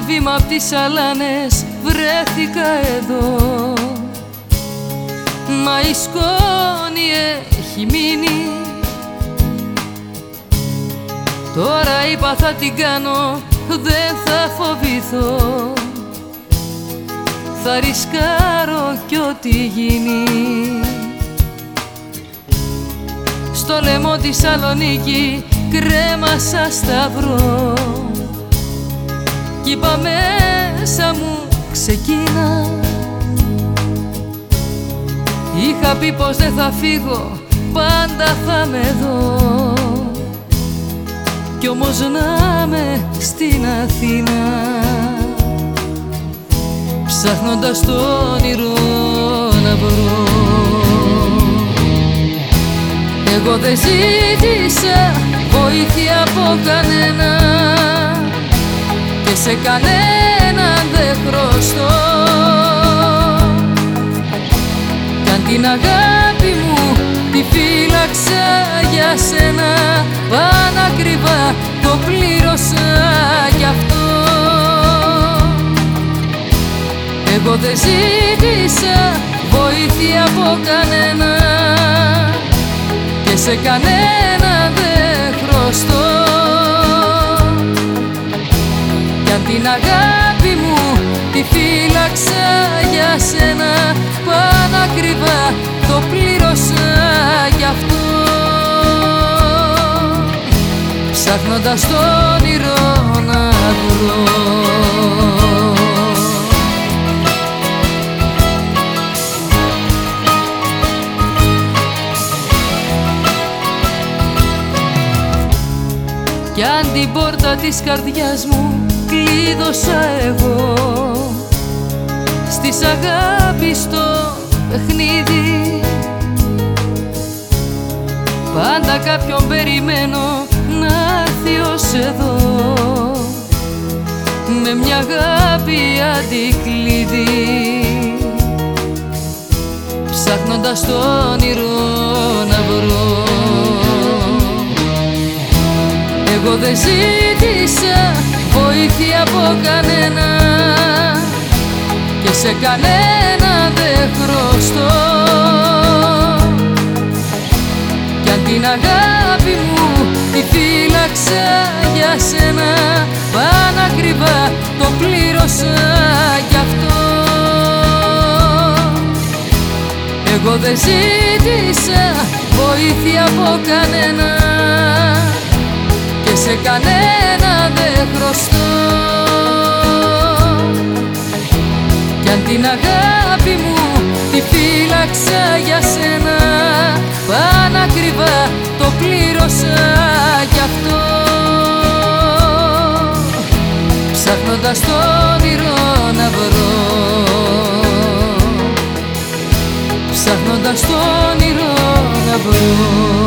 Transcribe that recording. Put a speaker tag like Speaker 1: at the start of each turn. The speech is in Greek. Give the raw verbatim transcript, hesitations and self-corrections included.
Speaker 1: βήμα απ' τις αλάνες βρέθηκα εδώ, μα η σκόνη έχει μείνει. Τώρα είπα θα την κάνω, δεν θα φοβηθώ, θα ρισκάρω κι ό,τι γίνει. Στο λαιμό τη Σαλονίκη κρέμασα σταυρό κι είπα μέσα μου ξεκίνα. Είχα πει πως δεν θα φύγω, πάντα θα με εδώ, κι όμως να με στην Αθήνα, ψάχνοντας το όνειρο να βρω. Εγώ δεν ζήτησα βοήθεια από κανένα και σε κανέναν δεν χρωστώ, κι αν την αγάπη μου τη φύλαξα για σένα, πανακριβά το πλήρωσα κι αυτό. Εγώ δεν ζήτησα βοήθεια από κανένα και σε κανένα δεν χρωστώ, κι αν την αγάπη μου τη φύλαξα για σένα, πανακριβά το πλήρωσα γι' αυτό, ψάχνοντας το όνειρο να βρω. Κι αν την πόρτα της καρδιάς μου κλείδωσα εγώ, στις αγάπης το παιχνίδι, πάντα κάποιον περιμένω να έρθει ως εδώ, με μια αγάπη αντικλείδι, ψάχνοντας το όνειρο να βρω. Εγώ δεν ζήτησα βοήθεια από κανένα και σε κανένα δεν χρωστώ, κι αν την αγάπη μου τη φύλαξα για σένα, πανακριβά το πλήρωσα γι' αυτό. Εγώ δεν ζήτησα βοήθεια από κανένα και σε κανένα δεν χρωστώ, κι αν την αγάπη μου τη φύλαξα για σένα, πανακριβά το πλήρωσα γι' αυτό, ψάχνοντας το όνειρο να βρω, ψάχνοντας το όνειρο να βρω.